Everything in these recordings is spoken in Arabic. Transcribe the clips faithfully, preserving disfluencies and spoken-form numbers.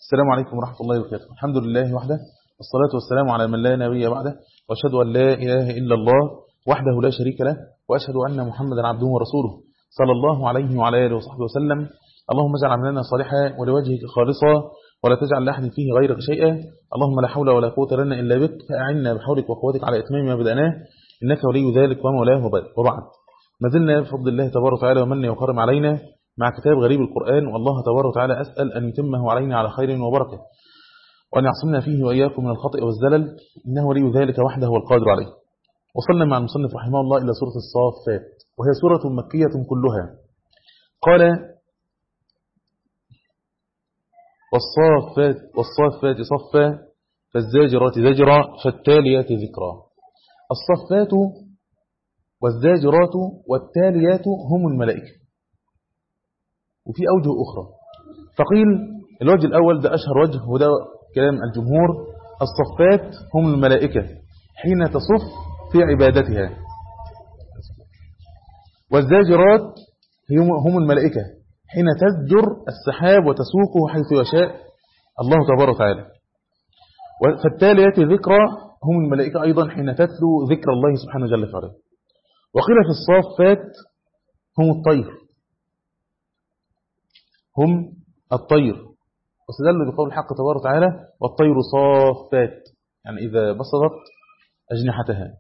السلام عليكم ورحمة الله وبركاته. الحمد لله وحده، والصلاة والسلام على من لا نبي بعده، وأشهد أن لا إله إلا الله وحده لا شريك له، وأشهد أن محمدا عبده ورسوله صلى الله عليه وعلى آله وصحبه وسلم. اللهم اجعل عملنا صالحا ولوجهك خالصا، ولا تجعل لأحد فيه غيرك شيئا. اللهم لا حول ولا قوة لنا إلا بك، فأعنا بحولك وقوتك على إتمام ما بدأناه، إنك ولي ذلك ومولاه. وبعد، ما زلنا بفضل الله تبارك وتعالى ومنه وكرم علينا مع كتاب غريب القرآن، والله تبارك وتعالى أسأل أن يتمه علينا على خير وبركة، وأن يعصمنا فيه وإياكم من الخطأ والزلل، إنه ولي ذلك وحده والقادر عليه. وصلنا مع المصنف رحمه الله إلى سورة الصافات، وهي سورة مكية كلها. قال: والصافات والصافات صفا، فالزاجرات زجرا، فالتاليات ذكرا. الصفات والزاجرات والتاليات هم الملائكة، وفي أوجه أخرى. فقيل الوجه الأول ده أشهر وجه، وده كلام الجمهور: الصفات هم الملائكة حين تصف في عبادتها، والزاجرات هم الملائكة حين تزجر السحاب وتسوقه حيث يشاء الله تبارك وتعالى. فالتاليات ذكرى هم الملائكة أيضا حين تتلو ذكر الله سبحانه جل وعلا. وقيل في الصافات هم الطير هم الطير واستدلوا بقول الحق تبارك وتعالى: والطير صافات، يعني إذا بسطت أجنحتها.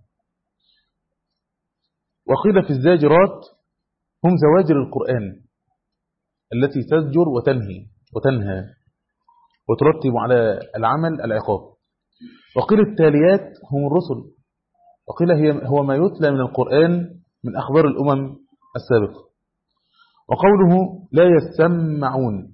وقيل في الزاجرات هم زواجر القرآن التي تزجر وتنهي وتنهى وترتب على العمل العقاب. وقيل التاليات هم الرسل، وقيل هي هو ما يتلى من القرآن من أخبار الأمم السابقة. وقوله لا يسمعون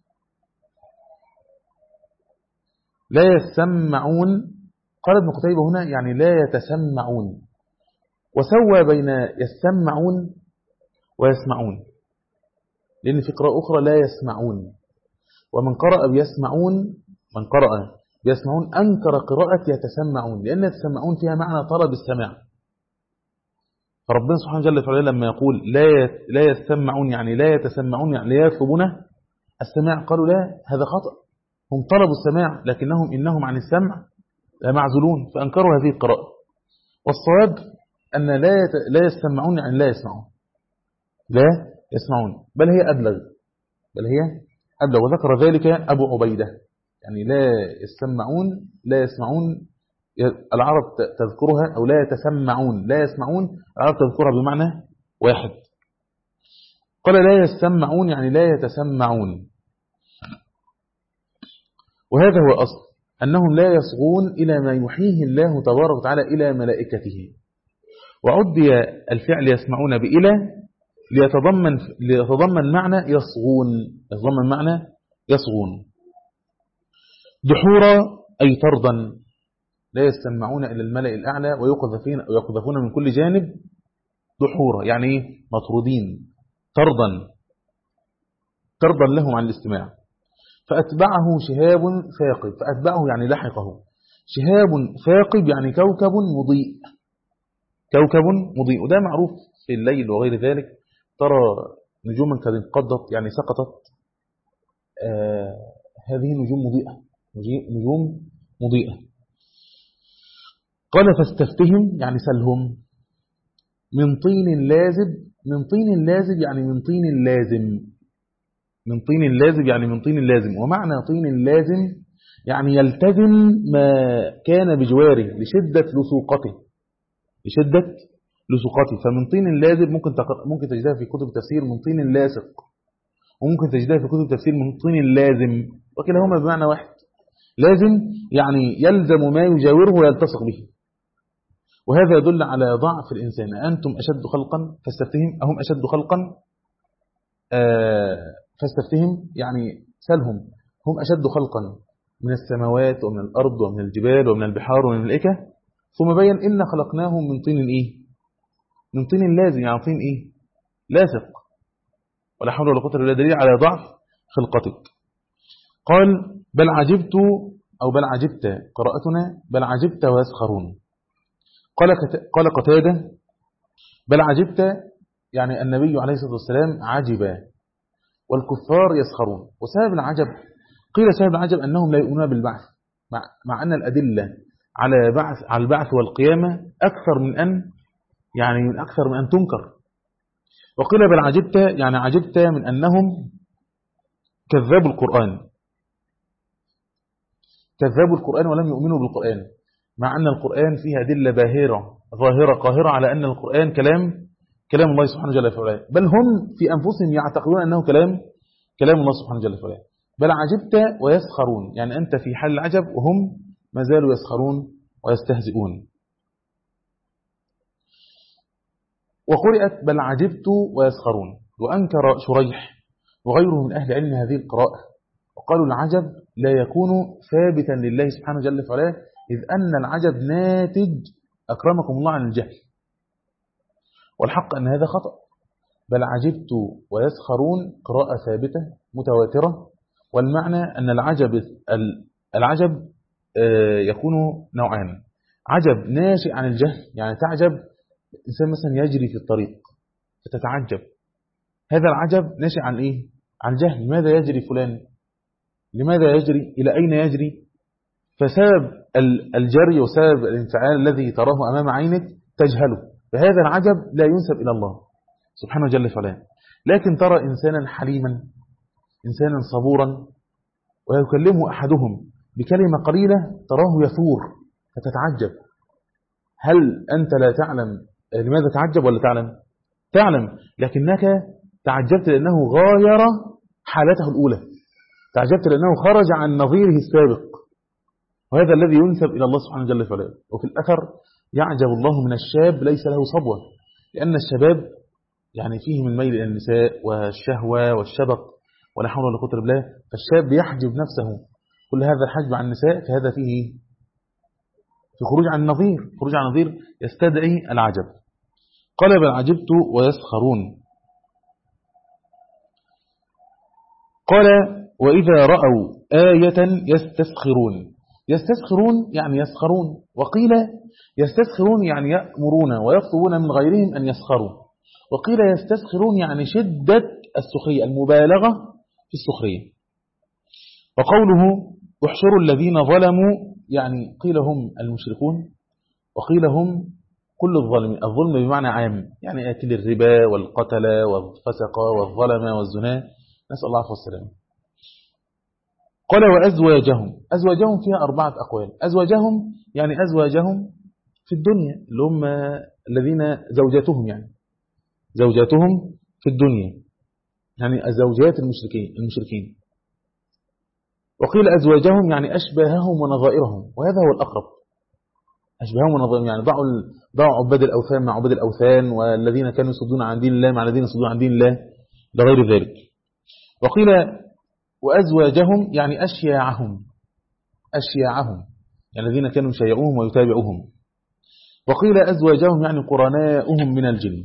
لا يسمعون قال ابن قتيبة هنا يعني لا يتسمعون، وسوى بين يسمعون ويسمعون، لأن في قراءة أخرى لا يسمعون. ومن قرأ بيسمعون من قرأ بيسمعون أنكر قراءة يتسمعون، لأن يتسمعون فيها معنى طلب السماع. فربنا سبحانه جل وعلا لما يقول لا لا يسمعون يعني لا يتسمعون يعني لا يطلبون السماع، قالوا لا، هذا خطأ، هم طلبوا السماع لكنهم إنهم عن السمع معزولون، فأنكروا هذه القراءة. والصواب أن لا لا يسمعون يعني لا يسمعون لا يسمعون بل هي أبلغ بل هي أبلغ وذكر ذلك أبو عبيدة، يعني لا يسمعون لا يسمعون العرب تذكرها، أو لا يتسمعون لا يسمعون العرب تذكرها بمعنى واحد. قال لا يسمعون يعني لا يتسمعون، وهذا هو أصل أنهم لا يصغون إلى ما يحيه الله تبارك وتعالى إلى ملائكته. وعدي الفعل يسمعون بإلى ليتضمن ليتضمن معنى يصغون يتضمن معنى يصغون. دحورا أي طردا، لا يستمعون إلى الملأ الأعلى ويقذفون ويقذفون من كل جانب. دحورا يعني مطرودين، طردا طردا لهم عن الاستماع. فأتبعه شهاب ثاقب، فأتبعه يعني لحقه شهاب ثاقب يعني كوكب مضيء كوكب مضيء وده معروف في الليل وغير ذلك، ترى نجوما قد انقضت يعني سقطت. آه هذه نجوم مضيئة نجوم مضيئة. قال فاستفتهم يعني سلهم من طين لازب من طين لازب يعني من طين لازم من طين لازب يعني من طين لازم. ومعنى طين لازم يعني يلتزم ما كان بجواره لشدة لصوقته لشدة لصوقته. فمن طين لازب ممكن ممكن تجدها في كتب التفسير من طين لاصق، وممكن تجدها في كتب التفسير من طين لازم، وكلاهما بمعنى واحد. لازم يعني يلزم ما يجاوره ويلتصق به، وهذا يدل على ضعف الإنسان. أنتم أشد خلقا فاستفتهم أهم أشد خلقا آه فاستفتهم يعني سلهم هم أشد خلقا من السماوات ومن الأرض ومن الجبال ومن البحار ومن الملائكة. ثم بين إن خلقناهم من طين إيه من طين لازم يعني طين إيه لاصق، ولا حول ولا قوة إلا بالله، دليل على ضعف خلقتك. قال بل عجبت أو بل عجبت قراءتنا بل عجبت ويسخرون. قال قال قتادة بل عجبت يعني النبي عليه الصلاة والسلام عجب والكفار يسخرون. وسبب العجب قيل سبب العجب أنهم لا يؤمنون بالبعث، مع, مع أن الأدلة على بعث على البعث والقيامة أكثر من أن يعني من أكثر من أن تنكر. وقيل بل عجبت يعني عجبت من أنهم كذبوا القرآن كذبوا القرآن ولم يؤمنوا بالقرآن، مع أن القرآن فيها أدلة باهرة ظاهرة قاهرة على أن القرآن كلام كلام الله سبحانه جل وعلا، بل هم في أنفسهم يعتقدون أنه كلام كلام الله سبحانه جل وعلا. بل عجبت ويسخرون، يعني أنت في حال العجب وهم ما زالوا يسخرون ويستهزئون. وقرأت بل عجبت ويسخرون. وأنكر شريح وغيره من أهل علم هذه القراءة، وقالوا العجب لا يكون ثابتا لله سبحانه جل وعلا، إذ أن العجب ناتج أكرمكم الله عن الجهل، والحق أن هذا خطأ. بل عجبت ويسخرون قراءة ثابتة متواترة، والمعنى أن العجب العجب يكون نوعان: عجب ناشئ عن الجهل، يعني تعجب إنسان مثلا يجري في الطريق فتتعجب، هذا العجب ناشئ عن إيه؟ عن جهل. لماذا يجري فلان؟ لماذا يجري؟ إلى أين يجري؟ فسبب الجري وسبب الانفعال الذي تراه أمام عينك تجهله، فهذا العجب لا ينسب إلى الله سبحانه جل وعلا. لكن ترى إنسانا حليما، إنسانا صبورا، ويكلمه أحدهم بكلمة قليلة تراه يثور فتتعجب. هل أنت لا تعلم لماذا تعجب ولا تعلم؟ تعلم، لكنك تعجبت لأنه غاير حالته الأولى، تعجبت لأنه خرج عن نظيره السابق، وهذا الذي ينسب إلى الله سبحانه جل وعلا. وفي الأثر يعجب الله من الشاب ليس له صبوة، لأن الشباب يعني فيه من ميل إلى النساء والشهوة والشبق ولا حول ولا قوة إلا بالله، فالشاب يحجب نفسه كل هذا الحجب عن النساء، فهذا فيه في خروج عن النظير، خروج عن النظير يستدعي العجب. قال بل عجبت ويسخرون. قال وإذا رأوا آية يستسخرون. يستسخرون يعني يسخرون، وقيل يستسخرون يعني يأمرون ويطلبون من غيرهم أن يسخروا، وقيل يستسخرون يعني شدة السخرية، المبالغة في السخرية. وقوله احشروا الذين ظلموا يعني قيل هم المشركون، وقيل هم كل الظالمين. الظلم بمعنى عام، يعني آكل الربا والقتلة والفسقة والظلمة والزنا، نسأل الله والسلام. قال وأزواجهم. أزواجهم فيها أربعة أقوال. أزواجهم يعني أزواجهم في الدنيا اللي هم الذين زوجاتهم، يعني زوجاتهم في الدنيا يعني زوجات المشركين المشركين وقيل أزواجهم يعني أشباههم ونظائرهم، وهذا هو الأقرب، أشباههم ونظائرهم، يعني ضعوا ضعوا عباد الأوثان مع عباد الأوثان، والذين كانوا يصدون عن دين الله مع الذين يصدون عن دين الله لغير ذلك. وقيل وأزواجهم يعني أشياعهم أشياعهم يعني الذين كانوا يشيعوهم ويتابعوهم. وقيل أزواجهم يعني قرناؤهم من الجن.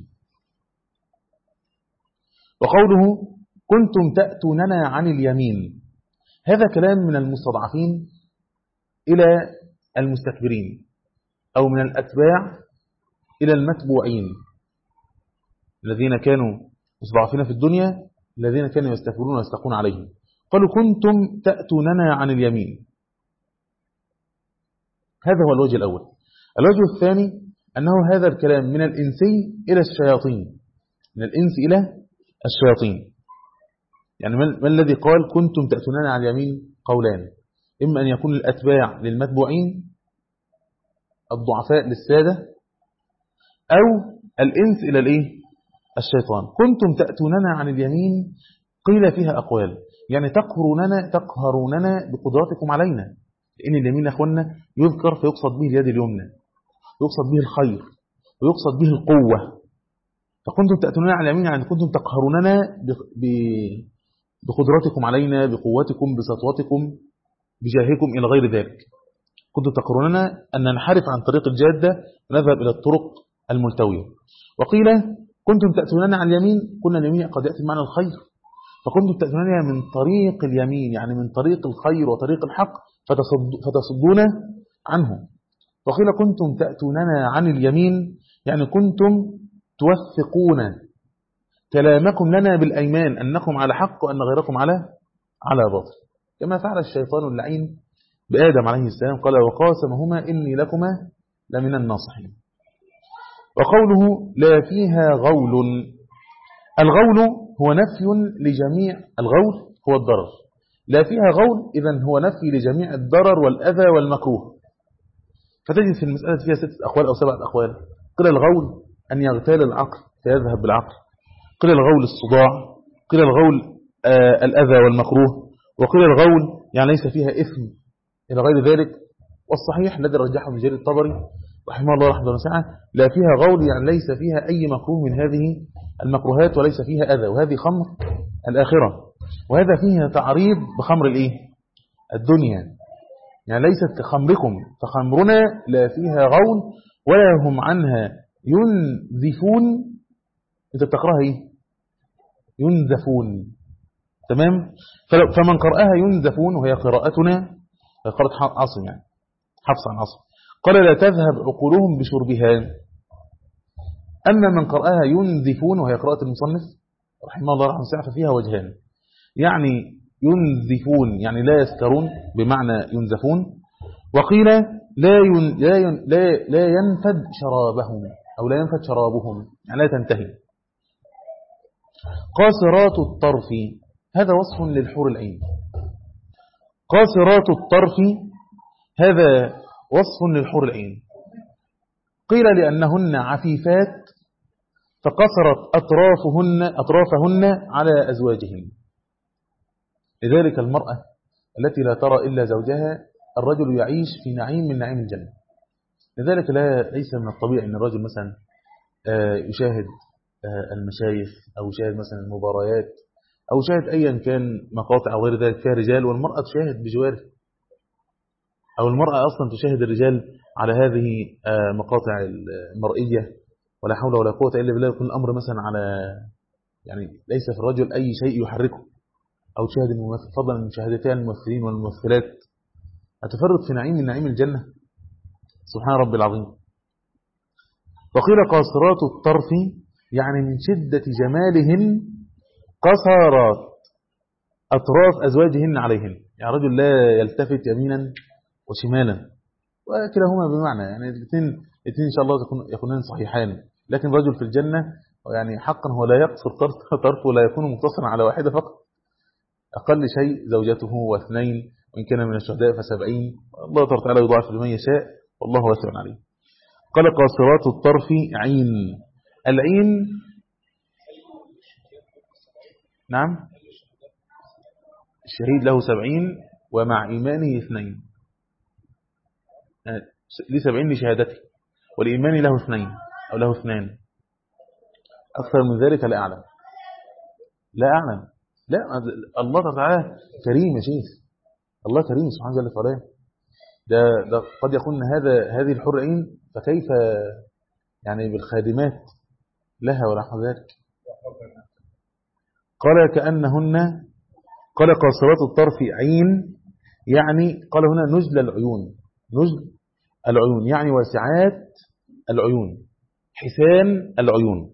وقوله كنتم تأتوننا عن اليمين، هذا كلام من المستضعفين إلى المستكبرين، أو من الأتباع إلى المتبوعين، الذين كانوا مستضعفين في الدنيا، الذين كانوا يستكبرون ويستقون عليهم. قالوا كنتم تأتوننا عن اليمين. هذا هو الوجه الأول. الوجه الثاني أنه هذا الكلام من الإنسي إلى الشياطين، من الإنس إلى الشياطين. يعني ما الذي قال كنتم تأتوننا عن اليمين؟ قولان: إما أن يكون الأتباع للمتبوعين، الضعفاء للسادة، أو الإنس إلى الإيه؟ الشيطان. كنتم تأتوننا عن اليمين قيل فيها أقوال، يعني تقهروننا تقهروننا بقدراتكم علينا، لأن اليمين يا أخوانا يذكر فيقصد به اليد اليمنى، يقصد به الخير، ويقصد به القوة. فكنتم تأتوننا عن اليمين يعني كنتم تقهروننا بقدراتكم علينا، بقوتكم، بسطوتكم، بجاهكم إلى غير ذلك. كنتم تقهروننا أن ننحرف عن طريق الجادة ونذهب إلى الطرق الملتوية. وقيل كنتم تأتوننا عن اليمين، قلنا اليمين قد يأتي بمعنى الخير، فكنتم تأتوننا من طريق اليمين يعني من طريق الخير وطريق الحق فتصدون عنه. وقيل كنتم تأتوننا عن اليمين يعني كنتم توثقون كلامكم لنا بالأيمان أنكم على حق وأن غيركم على على باطل. كما فعل الشيطان اللعين بآدم عليه السلام، قال وقاسمهما إني لكما لمن الناصحين. وقوله لا فيها غول، الغول هو نفي لجميع الغول هو الضرر، لا فيها غول إذن هو نفي لجميع الضرر والأذى والمكروه. فتجد في المسألة فيها ستة أقوال أو سبعة أقوال. قيل الغول أن يغتال العقل فيذهب بالعقل، قيل الغول الصداع، قيل الغول آه الأذى والمكروه، وقيل الغول يعني ليس فيها إثم إلى غير ذلك. والصحيح الذي رجحه ابن جرير الطبري رحمه الله رحمه واسعة لا فيها غول يعني ليس فيها أي مكروه من هذه المكروهات وليس فيها أذى، وهذه خمر الآخرة، وهذا فيها تعريض بخمر الإيه؟ الدنيا، يعني ليست كخمركم فخمرنا لا فيها غول ولا هم عنها ينزفون. انت بتقراها ايه؟ ينزفون، تمام. فمن قرأها ينزفون وهي قراءتنا قراءة عاصم يعني حفص عن عاصم، قال لا تذهب عقولهم بشربها. أما من قرأها ينزفون وهي قراءة المصنف رحمه الله رحمه واسعة ففيها وجهان، يعني ينزفون يعني لا يسكرون بمعنى ينزفون، وقيل لا ين لا ين لا لا ينفد شرابهم أو لا ينفد شرابهم يعني لا تنتهي. قاصرات الطرف هذا وصف للحور العين، قاصرات الطرف هذا وصف للحور العين. قيل لأنهن عفيفات فقصرت أطرافهن أطرافهن على أزواجهن. لذلك المرأة التي لا ترى إلا زوجها الرجل يعيش في نعيم من نعيم الجنة. لذلك لا ليس من الطبيعي أن الرجل مثلا يشاهد المشايخ أو يشاهد مثلا المباريات أو يشاهد أيا كان مقاطع أو غير ذلك فيها رجال والمرأة تشاهد بجواره، أو المرأة أصلا تشاهد الرجال على هذه مقاطع المرئية ولا حول ولا قوة إلا بالله. يكون الأمر مثلا على يعني ليس في الرجل أي شيء يحركه، أو تشاهد الممثل فضلا من مشاهدتها الممثلين والممثلات، أتفرد في نعيم من نعيم الجنة سبحان رب العظيم. وقيل قاصرات الطرف يعني من شدة جمالهن قصرات أطراف أزواجهن عليهن، يعني رجل لا يلتفت يمينا وشمالا، وكلاهما بمعنى يعني الاثنين الاثنين إن شاء الله يكونان صحيحان. لكن رجل في الجنة يعني حقا هو لا يقصر طرفه ولا يكون مقتصرا على واحدة فقط، أقل شيء زوجته واثنين، وإن كان من الشهداء فسبعين، الله تبارك وتعالى يضاعف لمن يشاء والله واسع عليه. قال قاصرات الطرف عين، العين نعم الشهيد له سبعين ومع إيمانه اثنين، لي سبعين لشهادته والإيمان له اثنين أو له اثنان، أكثر من ذلك لا أعلم لا أعلم لا الله تعالى كريم يا شيخ، الله كريم سبحانه وتعالى. ده, ده قد يكون هذا هذه الحور عين فكيف يعني بالخادمات لها ونحو ذلك. قال كأنهن قال قاصرات الطرف عين يعني قال هنا نجل العيون، نجل العيون يعني واسعات العيون حسان العيون.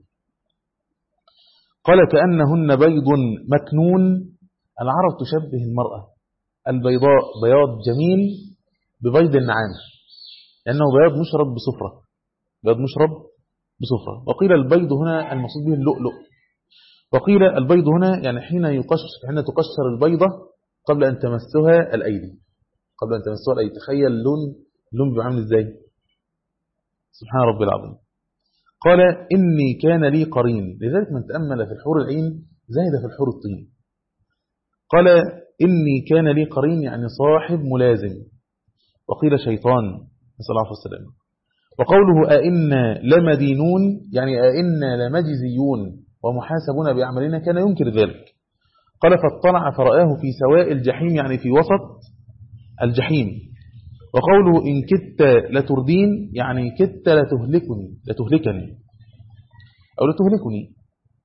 قال كأنهن بيض مكنون، العرب تشبه المرأة البيضاء بياض جميل ببيض النعام لأنه بياض مشرب بصفرة، بياض مشرب بصفرة. وقيل البيض هنا المقصود به اللؤلؤ، وقيل البيض هنا يعني حين يقشر حين تقشر البيضة قبل أن تمسها الأيدي، قبل أن تمسها الأيدي. تخيل اللون اللون بيعمل إزاي سبحان ربي العظيم. قال إني كان لي قرين، لذلك من تأمل في الحور العين زاهد في الحور الطين. قال إني كان لي قرين يعني صاحب ملازم، وقيل شيطان نسأل الله السلامة. وقوله أئنا لمدينون يعني أئنا لمجزيون ومحاسبون بأعمالنا كان ينكر ذلك. قال فاطلع فرآه في سواء الجحيم يعني في وسط الجحيم. وقوله إن كدت لتردين يعني كدت لتهلكني لتهلكني أو لتهلكني.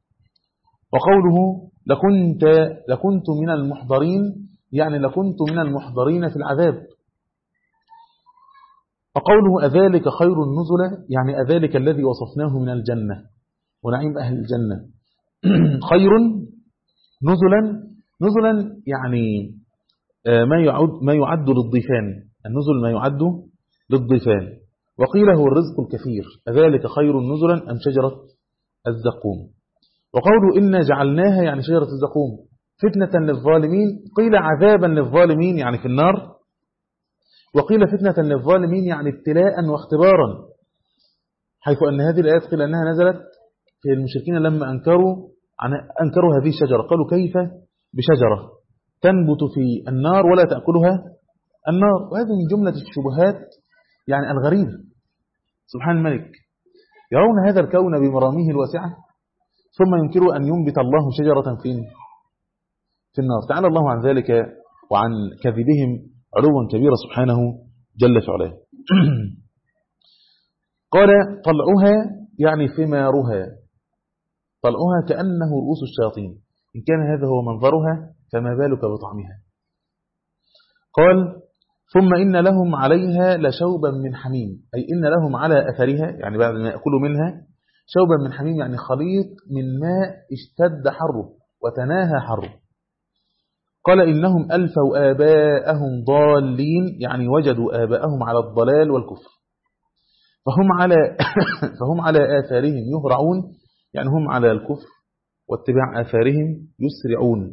وقوله لكنت لكنت من المحضرين يعني لكنت من المحضرين في العذاب. وقوله أذلك خير النزل يعني أذلك الذي وصفناه من الجنة ونعيم أهل الجنة خير نزلا، نزلا يعني ما يعد ما يعد للضيفان، النزل ما يعد للضيفان. وقيل هو الرزق الكثير، أذلك خير نزلا أم شجرة الزقوم. وقولوا إنا جعلناها يعني شجرة الزقوم فتنة للظالمين، قيل عذابا للظالمين يعني في النار، وقيل فتنة للظالمين يعني ابتلاء واختبارا، حيث أن هذه الآيات قيل أنها نزلت في المشركين لما أنكروا عن أنكروا هذه الشجرة، قالوا كيف بشجرة تنبت في النار ولا تأكلها النار. وهذه من جملة الشبهات يعني الغريبة. سبحان الملك، يرون هذا الكون بمراميه الواسعة ثم ينكروا أن ينبت الله شجرة فين في النار. تعالى الله عن ذلك وعن كذبهم علوا كبيرا سبحانه جل في علاه. قال طلعها يعني ثمارها، طلعها كأنه رؤوس الشياطين، إن كان هذا هو منظرها فما بالك بطعمها. قال ثم إن لهم عليها لشوبا من حميم، أي إن لهم على أثرها يعني بعد ما يأكلوا منها شوبا من حميم يعني خليط من ماء اشتد حره وتناهى حره. قال إنهم ألفوا آباءهم ضالين يعني وجدوا آباءهم على الضلال والكفر، فهم على فهم على آثارهم يهرعون يعني هم على الكفر واتباع آثارهم يسرعون.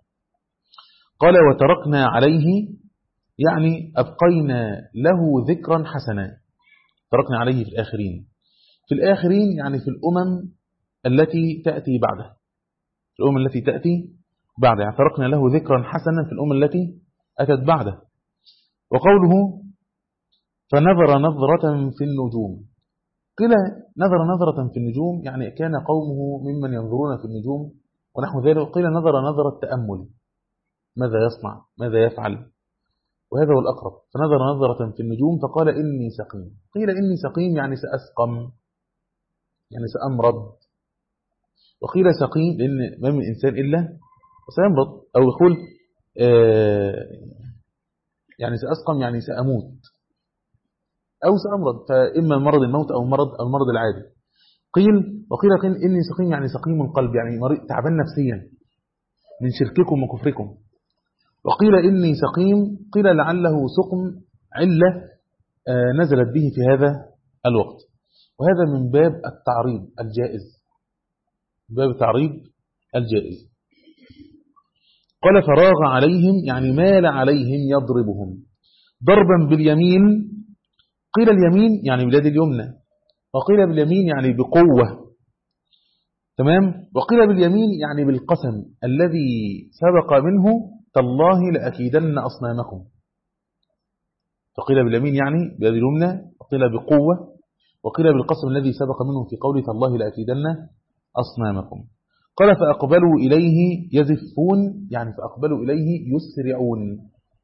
قال وتركنا عليه يعني أبقينا له ذكرا حسنا، تركنا عليه في الآخرين، في الآخرين يعني في الأمم التي تأتي بعده، في الأمم التي تأتي بعده يعني تركنا له ذكرا حسنا في الأمم التي أتت بعده. وقوله فنظر نظرة في النجوم، قيل نظر نظرة في النجوم يعني كان قومه ممن ينظرون في النجوم ونحو ذلك، قيل نظر نظرة تأمل، ماذا يصنع ماذا يفعل، وهذا هو الأقرب. فنظر نظرة في النجوم فقال إني سقيم، قيل إني سقيم يعني سأسقم يعني سأمرض، وقيل سقيم لأن ما من إنسان إلا سيمرض، أو يقول آه يعني سأسقم يعني سأموت أو سأمرض، فإما مرض الموت أو مرض أو المرض العادي. قيل وقيل قيل إني سقيم يعني سقيم القلب يعني مريض تعبان نفسيا من شرككم وكفركم. وقيل إني سقيم قيل لعله سقم علة آه نزلت به في هذا الوقت، وهذا من باب التعريض الجائز، باب التعريض الجائز. قال فراغ عليهم يعني مال عليهم يضربهم ضربا باليمين، قيل اليمين يعني بلاد اليمنى، وقيل باليمين يعني بقوة، تمام. وقيل باليمين يعني بالقسم الذي سبق منه تالله لأكيدن أصنامكم، فقيل باليمين يعني بلاد اليمنى، وقيل بقوة، وقيل بالقسم الذي سبق منه في قوله تالله لأكيدن أصنامكم. قال فأقبلوا إليه يزفون يعني فأقبلوا إليه يسرعون،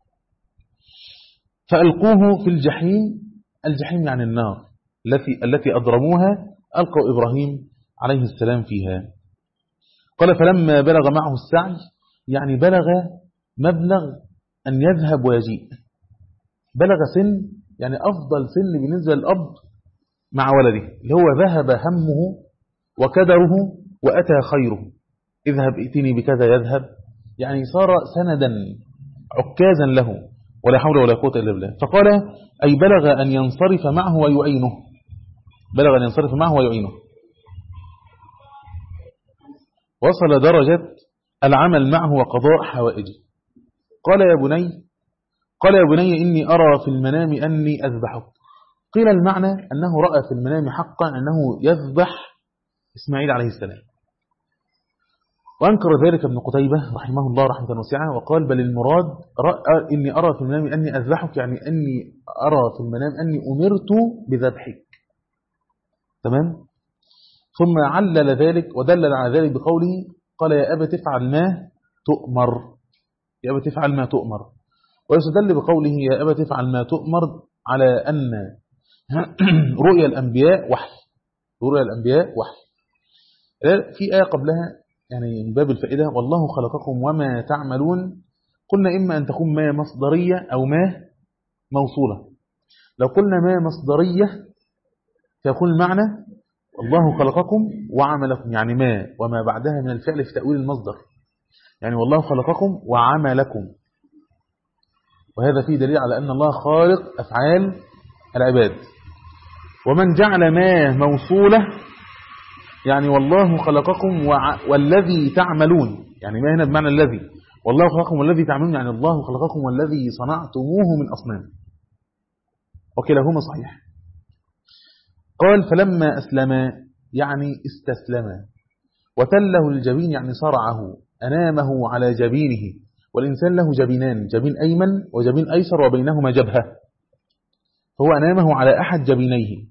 فألقوه في الجحيم، الجحيم يعني النار التي التي أضرموها ألقوا إبراهيم عليه السلام فيها. قال فلما بلغ معه السعي يعني بلغ مبلغ أن يذهب ويجيء، بلغ سن يعني أفضل سن بالنسبة للأب مع ولده، اللي هو ذهب همه وكدره وأتى خيره، اذهب ائتني بكذا يذهب، يعني صار سندا عكازا له ولا حول ولا قوة إلا بالله. فقال أي بلغ أن ينصرف معه ويعينه، بلغ أن ينصرف معه ويعينه، وصل درجة العمل معه وقضاء حوائجه. قال يا بني قال يا بني إني أرى في المنام أني أذبحك، قيل المعنى أنه رأى في المنام حقا أنه يذبح إسماعيل عليه السلام، وأنكر ذلك ابن قتيبة رحمه الله رحمة واسعة، وقال بل المراد رأى إني أرى في المنام أني أذبحك يعني أني أرى في المنام أني أمرت بذبحك، تمام. ثم علل ذلك ودلل على ذلك بقوله قال يا أبا تفعل ما تؤمر، يا أبا تفعل ما تؤمر، ويستدل بقوله يا أبا تفعل ما تؤمر على أن رؤيا الأنبياء وحي، رؤيا الأنبياء وحي. في آية قبلها يعني من باب الفائدة والله خلقكم وما تعملون، قلنا إما أن تكون ما مصدرية أو ما موصولة. لو قلنا ما مصدرية فيكون المعنى الله خلقكم وعملكم، يعني ما وما بعدها من الفعل في تأويل المصدر، يعني والله خلقكم وعملكم. وهذا فيه دليل على أن الله خالق أفعال العباد. ومن جعل ما موصولة يعني والله خلقكم والذي تعملون، يعني ما هنا بمعنى الذي، والله خلقكم والذي تعملون يعني الله خلقكم والذي صنعتموه من أصنام، وكلاهما صحيح. قال فلما أسلم يعني استسلم، وتله الجبين يعني صرعه، أنامه على جبينه، والإنسان له جبينان، جبين أيمن وجبين أيسر وبينهما جبهة، هو أنامه على أحد جبينيه.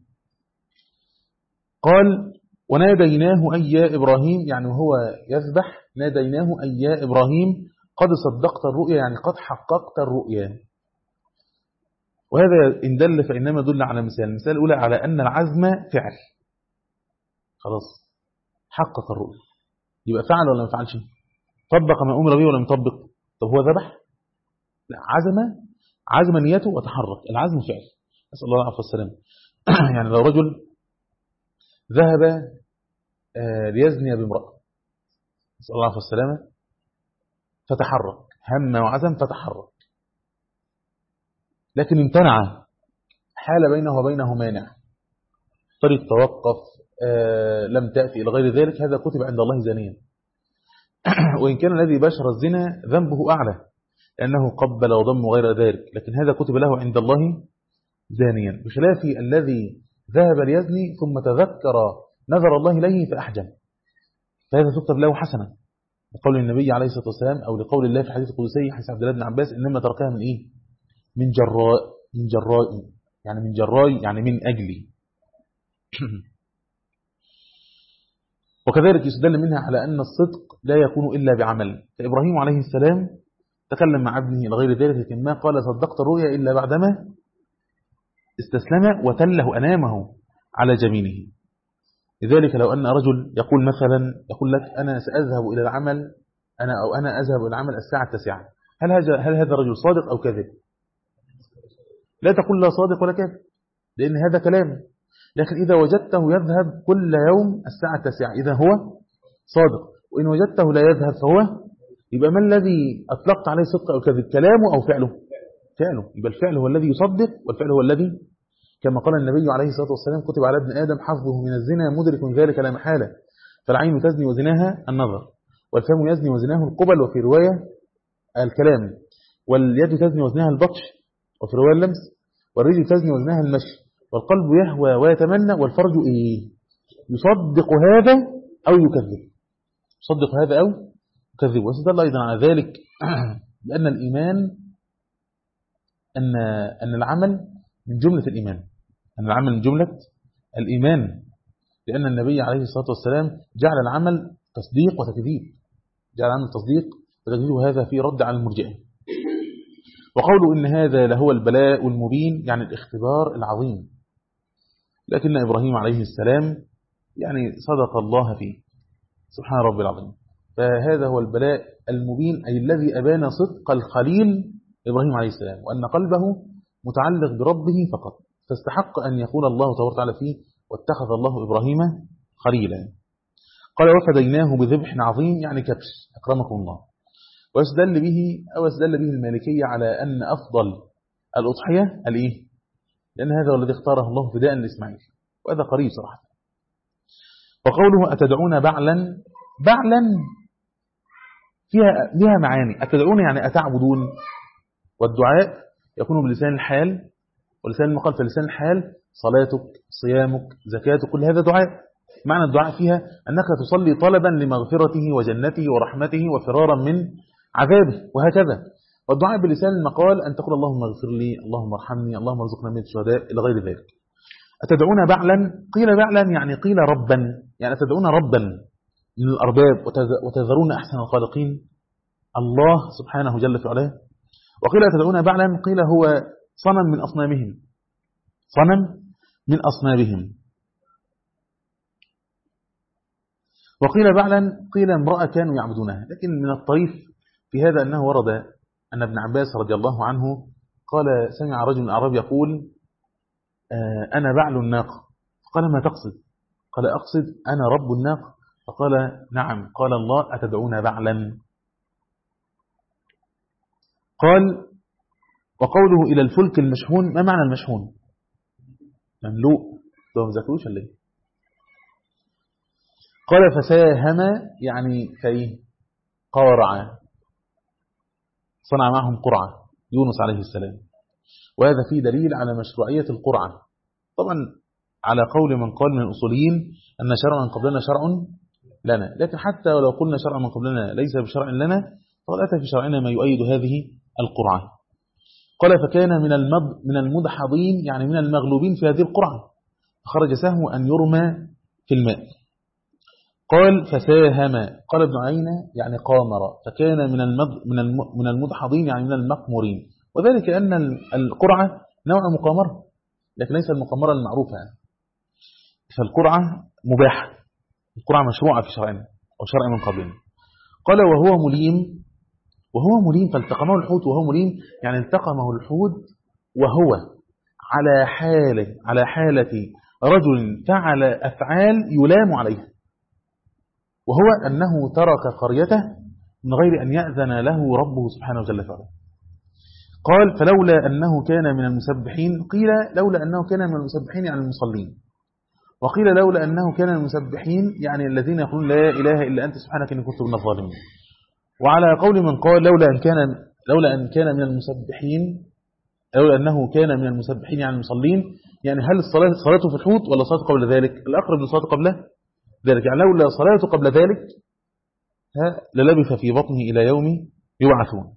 قال وناديناه أي يا إبراهيم يعني وهو يذبح، ناديناه أي يا إبراهيم قد صدقت الرؤيا يعني قد حققت الرؤيا. وهذا إن دل فإنما دل على مثال، المثال الأولى على أن العزم فعل، خلاص حقق الرؤيا، يبقى فعل ولا ما فعلش؟ طبق ما أمر به ولا يطبق؟ طب هو ذبح؟ لا، عزم، عزم نيته وتحرك، العزم فعل. نسأل الله العافية والسلام. يعني لو رجل ذهب ليزني بامرأة، نسأل الله العافية والسلام، فتحرك، هم وعزم فتحرك، لكن امتنع، حال بينه وبينه مانع، طريق توقف، آه لم تأتي إلى غير ذلك، هذا كتب عند الله زانيا. وإن كان الذي بشر الزنا ذنبه أعلى لأنه قبل وضم غير ذلك، لكن هذا كتب له عند الله زانيا، بخلاف الذي ذهب ليزني ثم تذكر نظر الله إليه فأحجم، فهذا تكتب له حسنة، لقول النبي عليه الصلاة والسلام أو لقول الله في الحديث القدسي حديث عبد الله بن عباس إنما تركها من إيه؟ من جراء، من جراء يعني من جراء يعني من أجلي. وكذلك يستدل منها على أن الصدق لا يكون إلا بعمل، فإبراهيم عليه السلام تكلم مع ابنه إلى غير ذلك، لكن ما قال صدقت الرؤيا إلا بعدما استسلم وتله أنامه على جبينه. لذلك لو أن رجل يقول مثلا، يقول لك أنا سأذهب إلى العمل، أنا أو أنا أذهب إلى العمل الساعة التاسعة، هل هذا هل هذا الرجل صادق أو كذب؟ لا تقول لا صادق ولا كذب، لأن هذا كلام. لكن إذا وجدته يذهب كل يوم الساعة التاسعة إذا هو صادق، وإن وجدته لا يذهب فهو، يبقى ما الذي أطلقت عليه صدق أو كذب؟ كلامه أو فعله؟ فعله. يبقى الفعل هو الذي يصدق والفعل هو الذي، كما قال النبي عليه الصلاة والسلام كتب على ابن آدم حظه من الزنا مدرك من ذلك لا محالة، فالعين تزني وزناها النظر، والفم يزني وزناه القبل، وفي رواية الكلام، واليد تزني وزناها البطش، وفي رواية اللمس، والرجل تزني وزناها المشي، والقلب يهوى ويتمنى، والفرج إيه؟ يصدق هذا أو يكذب، يصدق هذا أو يكذب. وستدل أيضا على ذلك لأن الإيمان أن أن العمل من جملة الإيمان، أن العمل من جملة الإيمان، لأن النبي عليه الصلاة والسلام جعل العمل تصديق وتكذيب، جعل العمل تصديق وتكذيب، وهذا في رد على المرجئة. وقوله إن هذا لهو البلاء المبين يعني الاختبار العظيم، لكن إبراهيم عليه السلام يعني صدق الله فيه، سبحان رب العظيم. فهذا هو البلاء المبين، أي الذي أبان صدق الخليل إبراهيم عليه السلام، وأن قلبه متعلق بربه فقط، فاستحق أن يقول الله تبارك وتعالى فيه واتخذ الله إبراهيم خليلا. قال وفديناه بذبح عظيم يعني كبش، أكرمكم الله. ويستدل به أو يستدل به المالكية على أن أفضل الأضحية الإيه؟ لأن هذا هو الذي اختاره الله فداء لإسماعيل، وهذا قريب صراحة. وقوله أتدعون بعلا، بعلا فيها بها معاني، أتدعون يعني أتعبدون، والدعاء يكون بلسان الحال ولسان المقال. فلسان الحال صلاتك، صيامك، زكاتك، كل هذا دعاء. معنى الدعاء فيها أنك تصلي طلبا لمغفرته وجنته ورحمته وفرارا من عذابه وهكذا. والدعاء بلسان المقال أن تقول اللهم اغفر لي، اللهم ارحمني، اللهم ارزقنا من الشهداء إلى غير ذلك. أتدعون بعلا، قيل بعلا يعني قيل ربا، يعني أتدعون ربا من الأرباب وتذرون أحسن الخالقين الله سبحانه جل في علاه. وقيل أتدعون بعلا قيل هو صنم من أصنامهم، صنم من أصنامهم. وقيل بعلا قيل امرأة كانوا يعبدونها. لكن من الطريف في هذا أنه ورد أن ابن عباس رضي الله عنه قال سمع رجل من الأعراب يقول أنا بعل الناقة، فقال ما تقصد؟ قال أقصد أنا رب الناقة. فقال نعم. قال الله أتدعون بعلا؟ قال وقوله إلى الفلك المشحون، ما معنى المشحون؟ مملوء. ده ما ذكروش ولا ايه؟ قال فساهم يعني كايه قارع، صنع معهم قرعة يونس عليه السلام. وهذا فيه دليل على مشروعية القرعة، طبعا على قول من قال من الأصوليين أن شرعا قبلنا شرع لنا، لكن حتى ولو قلنا شرعا من قبلنا ليس بشرع لنا، فقد أتى في شرعنا ما يؤيد هذه القرعة. قال فكان من من المدحضين يعني من المغلوبين في هذه القرعة، فخرج سهم أن يرمى في الماء. قال فساهم، قال ابن عيينة يعني قامر، فكان من من من المدحضين يعني من المقمورين، وذلك أن القرعة نوع مقامرة لكن ليس المقامرة المعروفة يعني. فالقرعة مباحة، القرعة مشروعة في شرعنا أو شرع من قبلنا. قال وهو مليم، وهو مليم فالتقمه الحوت وهو مليم يعني التقمه الحوت وهو على حالة على حالة رجل فعل أفعال يلام عليها، وهو أنه ترك قريته من غير أن يأذن له ربه سبحانه وجل فعلا. قال فلولا أنه كان من المسبحين، قيل لولا أنه كان من المسبحين يعني المصلين، وقيل لولا أنه كان من المسبحين يعني الذين يقولون لا إله إلا أنت سبحانك إني كنت من الظالمين. وعلى قول من قال لولا أن كان لولا أن كان من المسبحين، لولا أنه كان من المسبحين يعني المصلين، يعني هل الصلاة صلاته في الحوت ولا صلاته قبل ذلك؟ الأقرب للصلاة قبل ذلك، يعني لولا صلاته قبل ذلك للبث في بطنه إلى يوم يبعثون.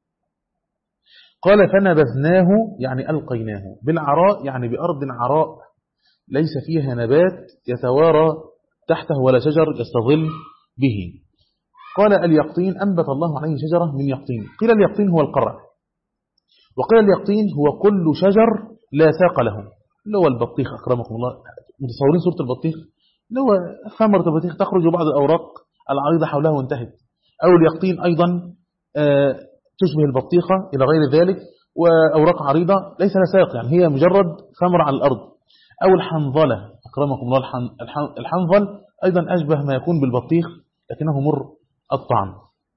قال فنبذناه يعني ألقيناه بالعراء يعني بأرض عراء ليس فيها نبات يتوارى تحته ولا شجر يستظل به. قال اليقطين أنبت الله عليه شجرة من يقطين، قيل اليقطين هو القرع، وقيل اليقطين هو كل شجر لا ساق له، اللي هو البطيخ أكرمكم الله، متصورين صورة البطيخ اللي هو ثمرة البطيخ تخرج بعض الأوراق العريضة حوله وانتهت، أو اليقطين أيضا تشبه البطيخة إلى غير ذلك وأوراق عريضة ليس لها ساق، يعني هي مجرد ثمرة على الأرض. أو الحنظلة أكرمكم الله، الحنظل أيضا أشبه ما يكون بالبطيخ لكنه مر الطعم.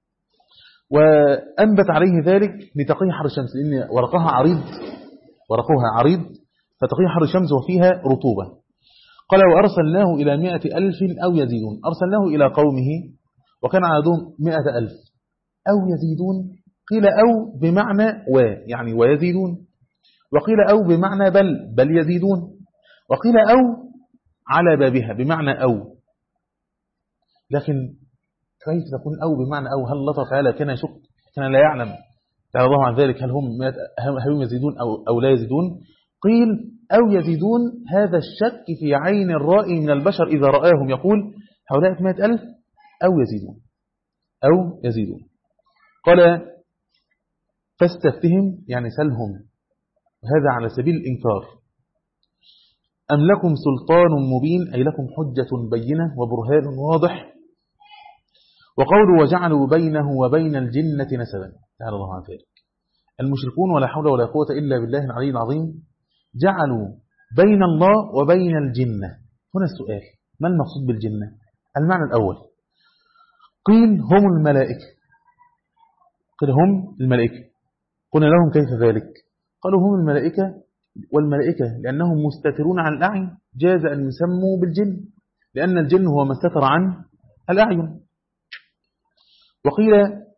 وأنبت عليه ذلك لتقي حر الشمس، لأن ورقها عريض ورقها عريض فتقي حر الشمس وفيها رطوبة. قال وأرسلناه إلى مئة ألف أو يزيدون، أرسلناه إلى قومه وكان عددهم مئة ألف أو يزيدون، قيل أو بمعنى و يعني ويزيدون، وقيل أو بمعنى بل بل يزيدون، وقيل أو على بابها بمعنى أو. لكن كيف تكون أو بمعنى أو؟ هل الله تعالى كان يشك، كان لا يعلم تعالى الله عن ذلك هل هم هل هم يزيدون أو, أو لا يزيدون؟ قيل أو يزيدون، هذا الشك في عين الرائي من البشر إذا رآهم يقول هؤلاء مئة ألف أو يزيدون أو يزيدون. قال فاستفتهم يعني سلهم، وهذا على سبيل الإنكار. أم لكم سلطان مبين أي لكم حجة بينة وبرهان واضح. وقوله وجعلوا بينه وبين الجنة نسبا، تعالى الله عن ذلك. المشركون ولا حول ولا قوة إلا بالله العلي العظيم جعلوا بين الله وبين الجنة. هنا السؤال، ما المقصود بالجنة؟ المعنى الأول قيل هم الملائكة، قيل هم الملائكة، قلنا لهم كيف ذلك؟ قالوا هم الملائكة، والملائكة لأنهم مستترون عن الأعين جاز أن يسموا بالجن، لأن الجن هو ما ستر عن الأعين. وقيل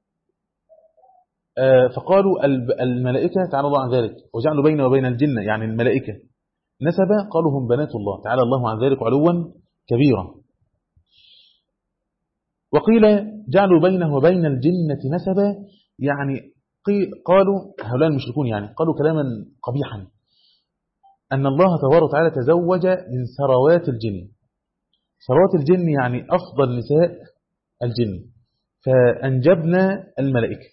آه فقالوا الملائكة تعالى الله عن ذلك وجعلوا بين وبين الجنة يعني الملائكة نسبا، قالوا هم بنات الله تعالى الله عن ذلك علوا كبيرا. وقيل جعلوا بينه وبين الجنة نسبا يعني قالوا هؤلاء المشركون يعني قالوا كلاما قبيحا أن الله تبارك وتعالى تزوج من ثروات الجن، ثروات الجن يعني أفضل نساء الجن، فأنجبنا الملائكة.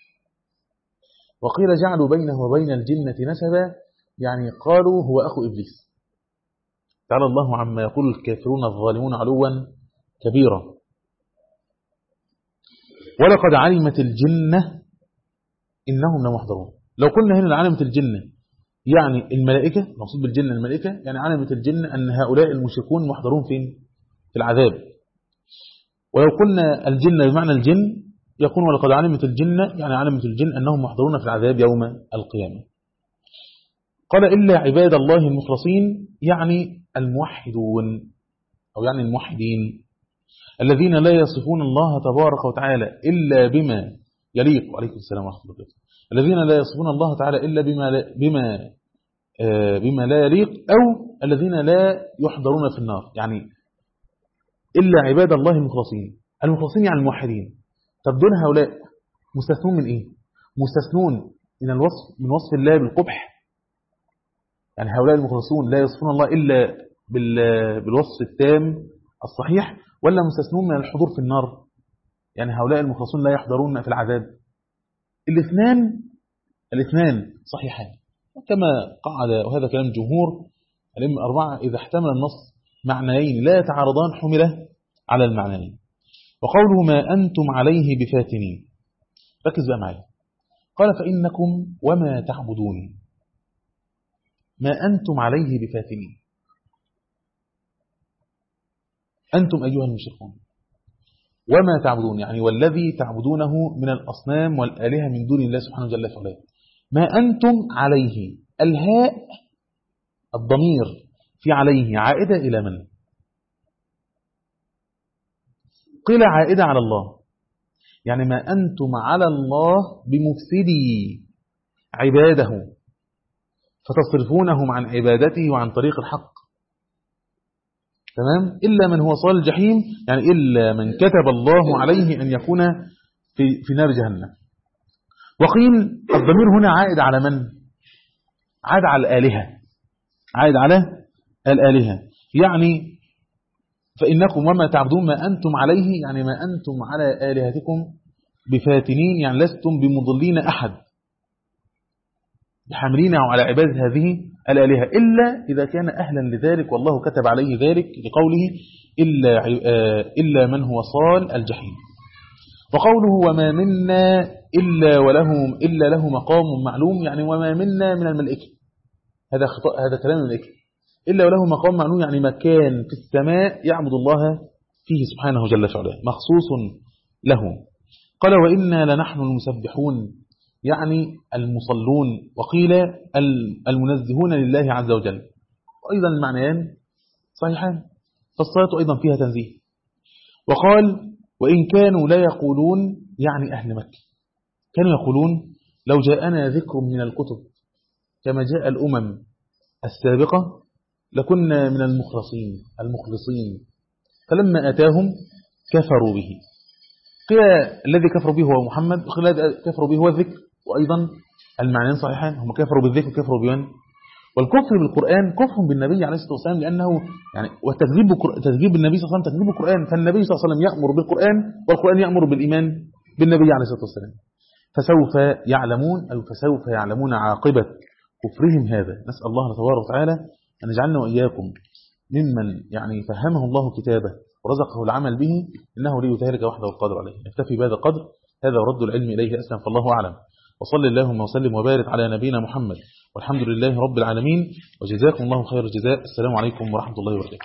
وقيل جعلوا بينه وبين الجنة نسبا يعني قالوا هو أخو إبليس، تعالى الله عما يقول الكافرون الظالمون علوا كبيرا. ولقد علمت الجنة إنهم لمحضرون، لو قلنا هنا علمت الجنة يعني الملائكة، مقصود بالجنة الملائكة، يعني علمت الجنة أن هؤلاء المشركون محضرون فين؟ في العذاب. ولو قلنا الجنة بمعنى الجن يقول ولقد علمت الجن، يعني علمت الجن أنهم محضرون في العذاب يوم القيامة. قال إلا عباد الله المخلصين، يعني الموحدون أو يعني الموحدين الذين لا يصفون الله تبارك وتعالى إلا بما يليق. عليكم السلام ورحمة الله وبركاته. الذين لا يصفون الله تعالى إلا بما لا بما آه بما لا يليق، أو الذين لا يحضرون في النار، يعني إلا عباد الله المخلصين. المخلصين يعني الموحدين. طب دول هؤلاء مستثنون من إيه؟ مستثنون من الوصف، من وصف الله بالقبح، يعني هؤلاء المخلصون لا يصفون الله إلا بالوصف التام الصحيح، ولا مستثنون من الحضور في النار، يعني هؤلاء المخلصون لا يحضرون في العذاب. الاثنان الاثنان صحيحان كما قعد، وهذا كلام جمهور الأئمة الأربعة، إذا احتمل النص معنيين لا يتعارضان حمله على المعنيين. وقوله ما أنتم عليه بفاتنين، ركز بقى معي. قال فإنكم وما تعبدون، ما أنتم عليه بفاتنين، أنتم أيها المشركون، وما تعبدون يعني والذي تعبدونه من الأصنام والآلهة من دون الله سبحانه وتعالى فعلا. ما أنتم عليه، الهاء الضمير في عليه عائدة إلى من؟ قيل عائدة على الله، يعني ما أنتم على الله بمفسدي عباده فتصرفونهم عن عبادته وعن طريق الحق، تمام؟ إلا من هو صال الجحيم، يعني إلا من كتب الله عليه أن يكون في في نار جهنم. وقيل الضمير هنا عائد على من؟ عائد على الآلهة، عائد على الآلهة، يعني فإنكم وما تعبدون ما أنتم عليه، يعني ما أنتم على آلهتكم بفاتنين، يعني لستم بمضلين أحد بحاملين على عبادة هذه الآلهة، إلا إذا كان أهلا لذلك والله كتب عليه ذلك، لقوله إلا, إلا من هو صال الجحيم. وقوله وما منا إلا وله إلا له مقام معلوم، يعني وما منا من الملائكة، هذا خطأ، هذا كلام الملائكة، إلا وله مقام معلوم، يعني مكان في السماء يعبد الله فيه سبحانه جل وعلا مخصوص له. قال وإنا لنحن المسبحون، يعني المصلون، وقيل المنزهون لله عز وجل، وأيضا المعنيان صحيحان، فالصلاة أيضا فيها تنزيه. وقال وإن كانوا لا يقولون، يعني أهل مكة كانوا يقولون لو جاءنا ذكر من الكتب كما جاء الأمم السابقة لكنا من المخلصين المخلصين، فلما أتاهم كفروا به. قيل الذي كفروا به هو محمد، وقيل الذي كفروا به هو الذكر، وأيضا المعنيين صحيحان، هم كفروا بالذكر وكفروا بمن؟ والكفر بالقرآن كفر بالنبي عليه الصلاة والسلام، لأنه يعني وتكذيب تكذيب النبي صلى الله عليه وسلم تكذيب القرآن، فالنبي صلى الله عليه وسلم يأمر بالقرآن والقرآن يأمر بالإيمان بالنبي عليه الصلاة والسلام. فسوف يعلمون أو فسوف يعلمون عاقبة كفرهم هذا. نسأل الله تبارك وتعالى أن يجعلنا وإياكم ممن يعني فهمه الله كتابه ورزقه العمل به، إنه لي ذلك وحده القادر عليه. نكتفي بهذا القدر، هذا ورد العلم إليه أسلم، فالله أعلم. وصلى اللهم وسلم وبارك على نبينا محمد، والحمد لله رب العالمين، وجزاكم الله خير الجزاء. السلام عليكم ورحمة الله وبركاته.